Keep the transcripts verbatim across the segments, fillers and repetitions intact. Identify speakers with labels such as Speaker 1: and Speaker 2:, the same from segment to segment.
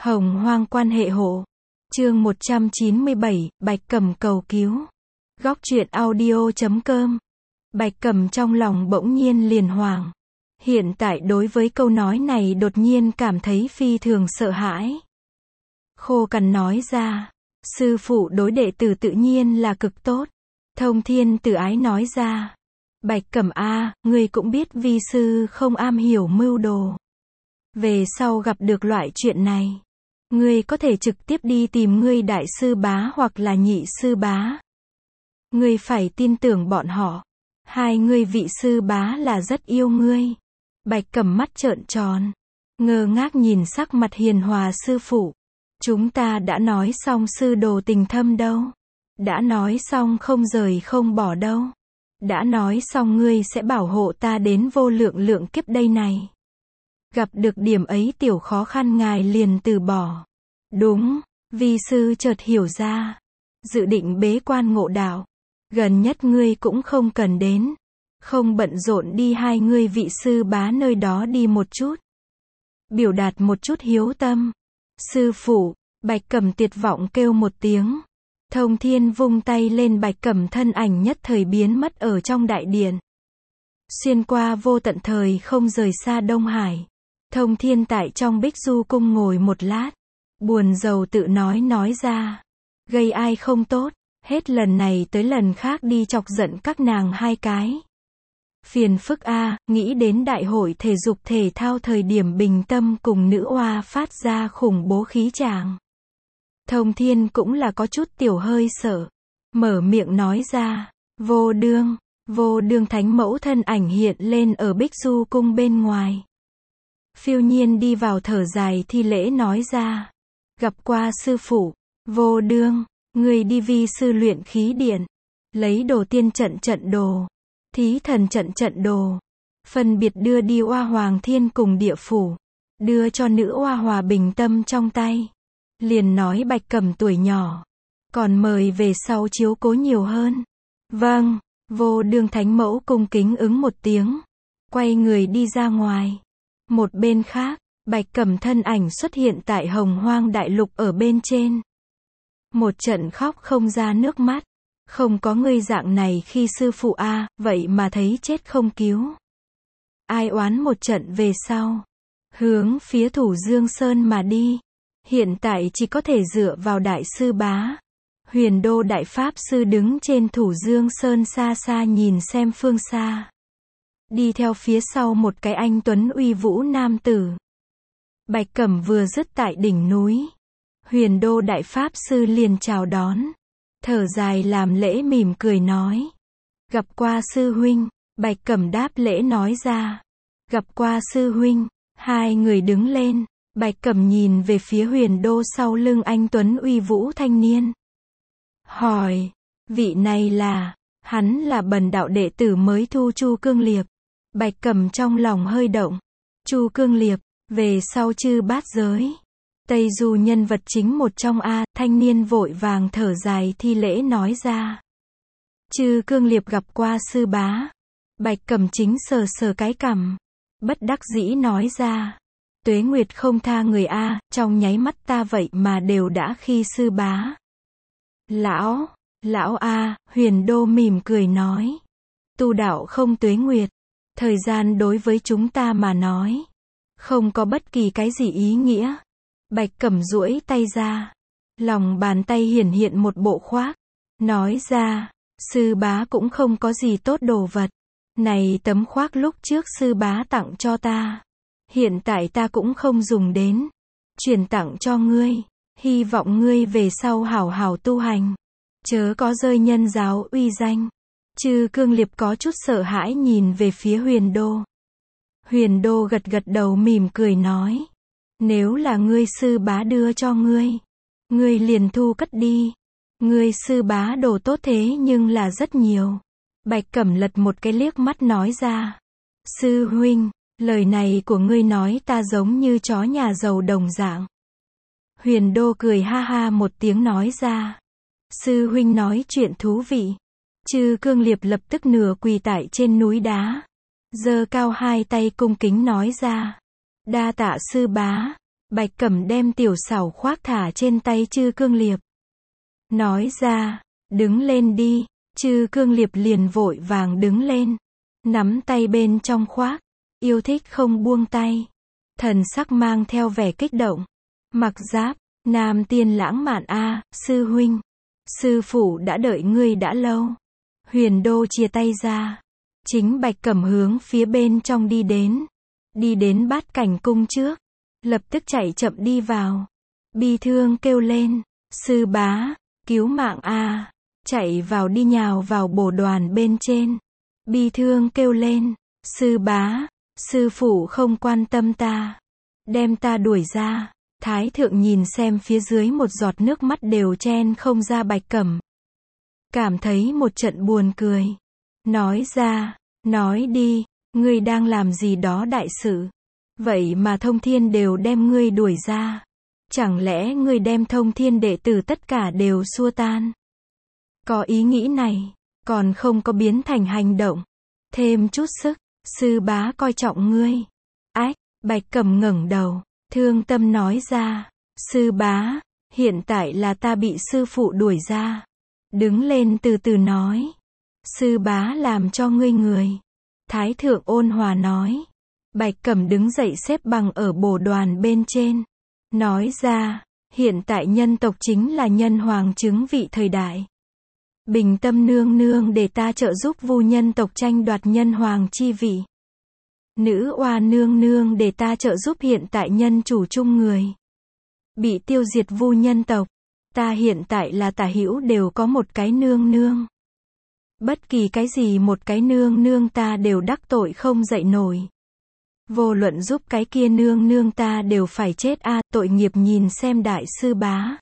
Speaker 1: Hồng Hoang quan hệ hộ. Chương một trăm chín mươi bảy, Bạch Cẩm cầu cứu. Góc truyện audio chấm com. Bạch Cẩm trong lòng bỗng nhiên liền hoảng. Hiện tại đối với câu nói này đột nhiên cảm thấy phi thường sợ hãi. Khô cằn nói ra, sư phụ đối đệ tử tự nhiên là cực tốt. Thông Thiên từ ái nói ra, Bạch Cẩm a, ngươi cũng biết vi sư không am hiểu mưu đồ. Về sau gặp được loại chuyện này, ngươi có thể trực tiếp đi tìm ngươi đại sư bá hoặc là nhị sư bá. Ngươi phải tin tưởng bọn họ. Hai ngươi vị sư bá là rất yêu ngươi. Bạch Cẩm mắt trợn tròn, ngơ ngác nhìn sắc mặt hiền hòa sư phụ. Chúng ta đã nói xong sư đồ tình thâm đâu. Đã nói xong không rời không bỏ đâu. Đã nói xong ngươi sẽ bảo hộ ta đến vô lượng lượng kiếp đây này. Gặp được điểm ấy tiểu khó khăn ngài liền từ bỏ. Đúng, vi sư chợt hiểu ra. Dự định bế quan ngộ đạo. Gần nhất ngươi cũng không cần đến. Không bận rộn đi hai ngươi vị sư bá nơi đó đi một chút. Biểu đạt một chút hiếu tâm. Sư phụ, Bạch Cẩm tuyệt vọng kêu một tiếng. Thông Thiên vung tay lên, Bạch Cẩm thân ảnh nhất thời biến mất ở trong đại điện. Xuyên qua vô tận thời không rời xa Đông Hải. Thông Thiên tại trong Bích Du cung ngồi một lát. Buồn rầu tự nói nói ra. Gây ai không tốt. Hết lần này tới lần khác đi chọc giận các nàng hai cái. Phiền phức a, nghĩ đến đại hội thể dục thể thao thời điểm Bình Tâm cùng nữ oa phát ra khủng bố khí tràng. Thông Thiên cũng là có chút tiểu hơi sợ. Mở miệng nói ra, vô đương, vô đương thánh mẫu thân ảnh hiện lên ở Bích Du cung bên ngoài. Phiêu Nhiên đi vào thở dài thi lễ nói ra. Gặp qua sư phụ, vô đương, người đi vi sư luyện khí điện. Lấy đồ tiên trận trận đồ. Thí thần trận trận đồ. Phân biệt đưa đi Oa Hoàng Thiên cùng địa phủ. Đưa cho nữ oa Hòa Bình Tâm trong tay. Liền nói Bạch Cẩm tuổi nhỏ. Còn mời về sau chiếu cố nhiều hơn. Vâng, vô đương thánh mẫu cung kính ứng một tiếng. Quay người đi ra ngoài. Một bên khác, Bạch Cẩm thân ảnh xuất hiện tại Hồng Hoang đại lục ở bên trên. Một trận khóc không ra nước mắt. Không có ngươi dạng này khi sư phụ a, vậy mà thấy chết không cứu. Ai oán một trận về sau. Hướng phía Thủ Dương Sơn mà đi. Hiện tại chỉ có thể dựa vào đại sư bá. Huyền Đô đại pháp sư đứng trên Thủ Dương Sơn xa xa nhìn xem phương xa. Đi theo phía sau một cái anh tuấn uy vũ nam tử. Bạch Cẩm vừa dứt tại đỉnh núi. Huyền Đô đại pháp sư liền chào đón. Thở dài làm lễ mỉm cười nói. Gặp qua sư huynh. Bạch Cẩm đáp lễ nói ra. Gặp qua sư huynh. Hai người đứng lên. Bạch Cẩm nhìn về phía Huyền Đô sau lưng anh tuấn uy vũ thanh niên. Hỏi. Vị này là. Hắn là bần đạo đệ tử mới thu Chu Cương Liệp. Bạch Cẩm trong lòng hơi động. Chu Cương Liệp. Về sau chư bát giới. Tây Du nhân vật chính một trong a, thanh niên vội vàng thở dài thi lễ nói ra. Chư Cương Liệp gặp qua sư bá. Bạch Cẩm chính sờ sờ cái cằm. Bất đắc dĩ nói ra. Tuế Nguyệt không tha người a, trong nháy mắt ta vậy mà đều đã khi sư bá. Lão, lão a, Huyền Đô mỉm cười nói. Tu đạo không tuế nguyệt. Thời gian đối với chúng ta mà nói. Không có bất kỳ cái gì ý nghĩa. Bạch Cẩm duỗi tay ra. Lòng bàn tay hiển hiện một bộ khoác. Nói ra, sư bá cũng không có gì tốt đồ vật. Này tấm khoác lúc trước sư bá tặng cho ta. Hiện tại ta cũng không dùng đến. Truyền tặng cho ngươi. Hy vọng ngươi về sau hảo hảo tu hành. Chớ có rơi nhân giáo uy danh. Chư Cương Liệp có chút sợ hãi nhìn về phía Huyền Đô. Huyền Đô gật gật đầu mỉm cười nói. Nếu là ngươi sư bá đưa cho ngươi. Ngươi liền thu cất đi. Ngươi sư bá đồ tốt thế nhưng là rất nhiều. Bạch Cẩm lật một cái liếc mắt nói ra. Sư huynh, lời này của ngươi nói ta giống như chó nhà giàu đồng dạng. Huyền Đô cười ha ha một tiếng nói ra. Sư huynh nói chuyện thú vị. Chư Cương Liệp lập tức nửa quỳ tại trên núi đá. Giơ cao hai tay cung kính nói ra. Đa tạ sư bá. Bạch Cẩm đem tiểu xảo khoác thả trên tay Chư Cương Liệp. Nói ra, đứng lên đi, Chư Cương Liệp liền vội vàng đứng lên. Nắm tay bên trong khoác, yêu thích không buông tay. Thần sắc mang theo vẻ kích động. Mặc Giáp, nam tiên lãng mạn a, sư huynh. Sư phụ đã đợi ngươi đã lâu. Huyền Đô chia tay ra. Chính Bạch Cẩm hướng phía bên trong đi đến. Đi đến Bát Cảnh cung trước. Lập tức chạy chậm đi vào. Bi thương kêu lên. Sư bá, cứu mạng a. Chạy vào đi nhào vào bồ đoàn bên trên. Bi thương kêu lên. Sư bá, sư phụ không quan tâm ta. Đem ta đuổi ra. Thái thượng nhìn xem phía dưới một giọt nước mắt đều chen không ra Bạch Cẩm. Cảm thấy một trận buồn cười. Nói ra, nói đi, ngươi đang làm gì đó đại sự. Vậy mà thông thiên đều đem ngươi đuổi ra. Chẳng lẽ ngươi đem thông thiên đệ tử tất cả đều xua tan? Có ý nghĩ này, còn không có biến thành hành động. Thêm chút sức, sư bá coi trọng ngươi. Ách, Bạch Cẩm ngẩng đầu, thương tâm nói ra. Sư bá, hiện tại là ta bị sư phụ đuổi ra. Đứng lên từ từ nói. Sư bá làm cho ngươi người. Thái thượng ôn hòa nói. Bạch Cẩm đứng dậy xếp bằng ở bồ đoàn bên trên. Nói ra, hiện tại nhân tộc chính là nhân hoàng chứng vị thời đại. Bình tâm nương nương để ta trợ giúp vu nhân tộc tranh đoạt nhân hoàng chi vị. Nữ oa nương nương để ta trợ giúp hiện tại nhân chủ chung người. Bị tiêu diệt vu nhân tộc. Ta hiện tại là tả hữu đều có một cái nương nương. Bất kỳ cái gì một cái nương nương ta đều đắc tội không dậy nổi. Vô luận giúp cái kia nương nương ta đều phải chết a, tội nghiệp nhìn xem đại sư bá.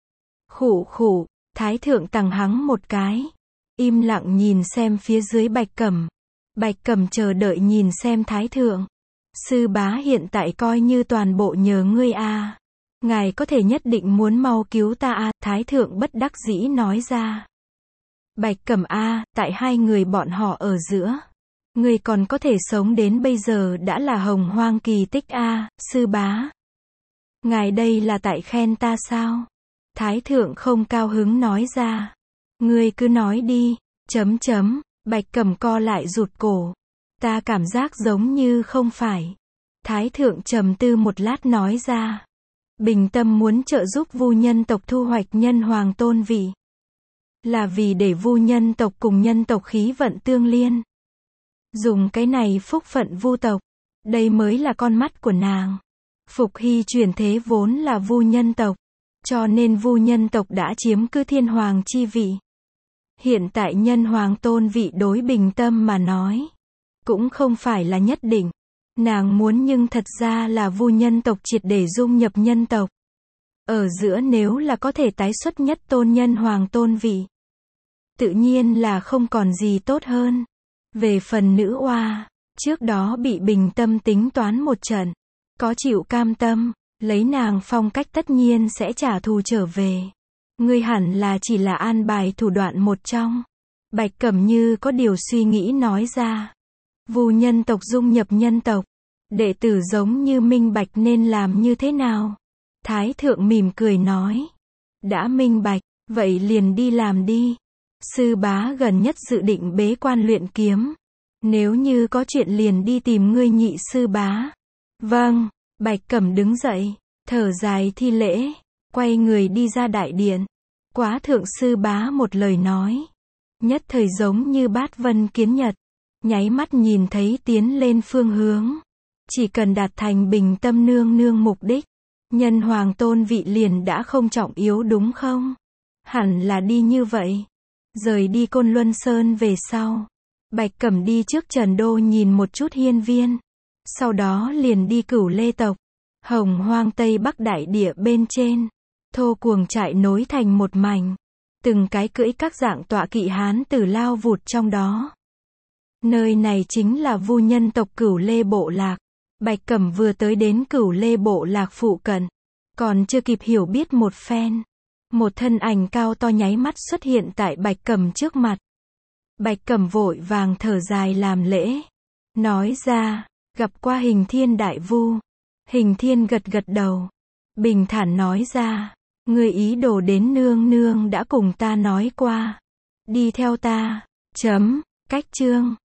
Speaker 1: Khụ khụ, Thái thượng tằng hắng một cái. Im lặng nhìn xem phía dưới Bạch Cẩm. Bạch Cẩm chờ đợi nhìn xem Thái thượng. Sư bá hiện tại coi như toàn bộ nhờ ngươi a. Ngài có thể nhất định muốn mau cứu ta a, Thái thượng bất đắc dĩ nói ra. Bạch Cẩm a, tại hai người bọn họ ở giữa. Ngươi còn có thể sống đến bây giờ đã là hồng hoang kỳ tích a, sư bá. Ngài đây là tại khen ta sao? Thái thượng không cao hứng nói ra. Ngươi cứ nói đi, chấm chấm, Bạch Cẩm co lại rụt cổ. Ta cảm giác giống như không phải. Thái thượng trầm tư một lát nói ra. Bình tâm muốn trợ giúp vu nhân tộc thu hoạch nhân hoàng tôn vị. Là vì để vu nhân tộc cùng nhân tộc khí vận tương liên. Dùng cái này phúc phận vu tộc. Đây mới là con mắt của nàng. Phục Hy chuyển thế vốn là vu nhân tộc. Cho nên vu nhân tộc đã chiếm cứ thiên hoàng chi vị. Hiện tại nhân hoàng tôn vị đối bình tâm mà nói. Cũng không phải là nhất định. Nàng muốn nhưng thật ra là vu nhân tộc triệt để dung nhập nhân tộc. Ở giữa nếu là có thể tái xuất nhất tôn nhân hoàng tôn vị. Tự nhiên là không còn gì tốt hơn. Về phần nữ oa, trước đó bị bình tâm tính toán một trận. Có chịu cam tâm, lấy nàng phong cách tất nhiên sẽ trả thù trở về. Ngươi hẳn là chỉ là an bài thủ đoạn một trong. Bạch Cẩm như có điều suy nghĩ nói ra. Vu nhân tộc dung nhập nhân tộc. Đệ tử giống như minh bạch nên làm như thế nào? Thái thượng mỉm cười nói. Đã minh bạch, vậy liền đi làm đi. Sư bá gần nhất dự định bế quan luyện kiếm. Nếu như có chuyện liền đi tìm ngươi nhị sư bá. Vâng, Bạch Cẩm đứng dậy, thở dài thi lễ, quay người đi ra đại điện. Quá thượng sư bá một lời nói. Nhất thời giống như bát vân kiến nhật. Nháy mắt nhìn thấy tiến lên phương hướng. Chỉ cần đạt thành bình tâm nương nương mục đích. Nhân hoàng tôn vị liền đã không trọng yếu đúng không? Hẳn là đi như vậy. Rời đi Côn Luân Sơn về sau. Bạch Cẩm đi trước Trần Đô nhìn một chút hiên viên. Sau đó liền đi Cửu Lê tộc. Hồng hoang Tây Bắc đại địa bên trên. Thô cuồng trại nối thành một mảnh. Từng cái cưỡi các dạng tọa kỵ hán tử lao vụt trong đó. Nơi này chính là vu nhân tộc Cửu Lê bộ lạc. Bạch Cẩm vừa tới đến Cửu Lê bộ lạc phụ cận. Còn chưa kịp hiểu biết một phen. Một thân ảnh cao to nháy mắt xuất hiện tại Bạch Cẩm trước mặt. Bạch Cẩm vội vàng thở dài làm lễ. Nói ra, gặp qua Hình Thiên đại vu. Hình Thiên gật gật đầu. bình thản nói ra. Ngươi ý đồ đến nương nương đã cùng ta nói qua. Đi theo ta. Chấm. Cách chương.